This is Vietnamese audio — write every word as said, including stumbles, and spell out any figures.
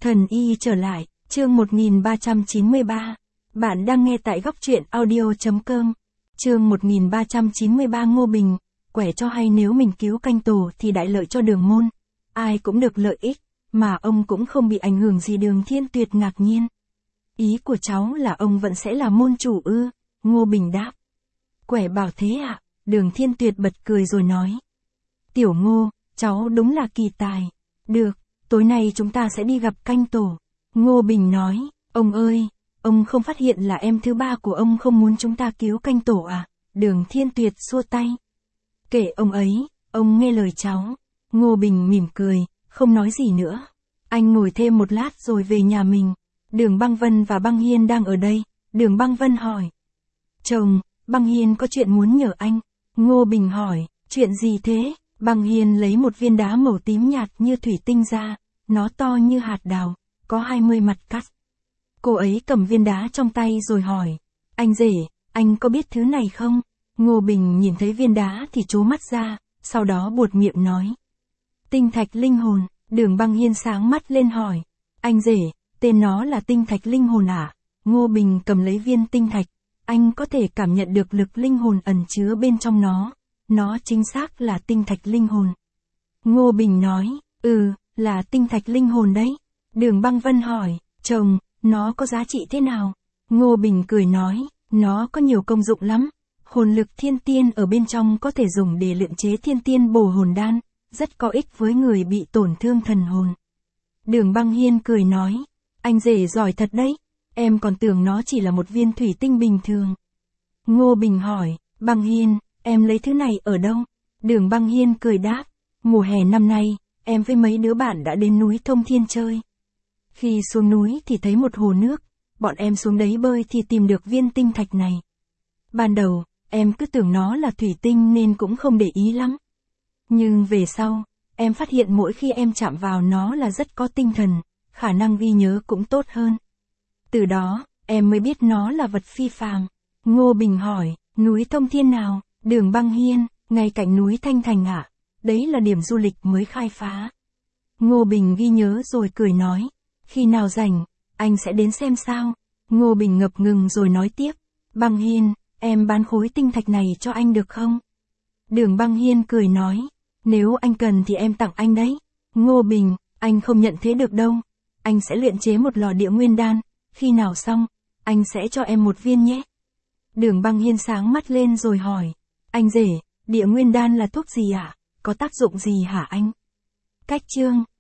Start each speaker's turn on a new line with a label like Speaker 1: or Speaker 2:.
Speaker 1: Thần y trở lại, chương một nghìn ba trăm chín mươi ba. Bạn đang nghe tại góc truyện audio chấm com. Chương một nghìn ba trăm chín mươi ba. Ngô Bình, quẻ cho hay nếu mình cứu canh tổ thì đại lợi cho Đường môn. Ai cũng được lợi ích, mà ông cũng không bị ảnh hưởng gì. Đường Thiên Tuyệt ngạc nhiên. Ý của cháu là ông vẫn sẽ là môn chủ ư? Ngô Bình đáp. Quẻ bảo thế ạ. Đường Thiên Tuyệt bật cười rồi nói. Tiểu Ngô, cháu đúng là kỳ tài. Được, tối nay chúng ta sẽ đi gặp canh tổ. Ngô Bình nói, ông ơi, ông không phát hiện là em thứ ba của ông không muốn chúng ta cứu canh tổ à? Đường Thiên Tuyệt xua tay. Kể ông ấy, ông nghe lời cháu. Ngô Bình mỉm cười, không nói gì nữa. Anh ngồi thêm một lát rồi về nhà mình. Đường Băng Vân và Băng Hiên đang ở đây. Đường Băng Vân hỏi. Chồng, Băng Hiên có chuyện muốn nhờ anh. Ngô Bình hỏi, chuyện gì thế? Băng Hiên lấy một viên đá màu tím nhạt như thủy tinh ra, nó to như hạt đào, có hai mươi mặt cắt. Cô ấy cầm viên đá trong tay rồi hỏi, anh rể, anh có biết thứ này không? Ngô Bình nhìn thấy viên đá thì trố mắt ra, sau đó buột miệng nói. Tinh thạch linh hồn. Đường Băng Hiên sáng mắt lên hỏi, anh rể, tên nó là tinh thạch linh hồn à? Ngô Bình cầm lấy viên tinh thạch, anh có thể cảm nhận được lực linh hồn ẩn chứa bên trong nó. Nó chính xác là tinh thạch linh hồn. Ngô Bình nói, ừ, là tinh thạch linh hồn đấy. Đường Băng Vân hỏi, chồng, nó có giá trị thế nào? Ngô Bình cười nói, nó có nhiều công dụng lắm. Hồn lực thiên tiên ở bên trong có thể dùng để luyện chế thiên tiên bổ hồn đan, rất có ích với người bị tổn thương thần hồn. Đường Băng Hiên cười nói, anh rể giỏi thật đấy, em còn tưởng nó chỉ là một viên thủy tinh bình thường. Ngô Bình hỏi, Băng Hiên, em lấy thứ này ở đâu? Đường Băng Hiên cười đáp, mùa hè năm nay, em với mấy đứa bạn đã đến núi Thông Thiên chơi. Khi xuống núi thì thấy một hồ nước, bọn em xuống đấy bơi thì tìm được viên tinh thạch này. Ban đầu, em cứ tưởng nó là thủy tinh nên cũng không để ý lắm. Nhưng về sau, em phát hiện mỗi khi em chạm vào nó là rất có tinh thần, khả năng ghi nhớ cũng tốt hơn. Từ đó, em mới biết nó là vật phi phàm. Ngô Bình hỏi, núi Thông Thiên nào? Đường Băng Hiên, ngay cạnh núi Thanh Thành ạ. À? Đấy là điểm du lịch mới khai phá. Ngô Bình ghi nhớ rồi cười nói, khi nào rảnh, anh sẽ đến xem sao. Ngô Bình ngập ngừng rồi nói tiếp, Băng Hiên, em bán khối tinh thạch này cho anh được không? Đường Băng Hiên cười nói, nếu anh cần thì em tặng anh đấy. Ngô Bình, anh không nhận thế được đâu. Anh sẽ luyện chế một lò địa nguyên đan, khi nào xong, anh sẽ cho em một viên nhé. Đường Băng Hiên sáng mắt lên rồi hỏi, anh rể, địa nguyên đan là thuốc gì ạ? À? Có tác dụng gì hả anh? Cách chương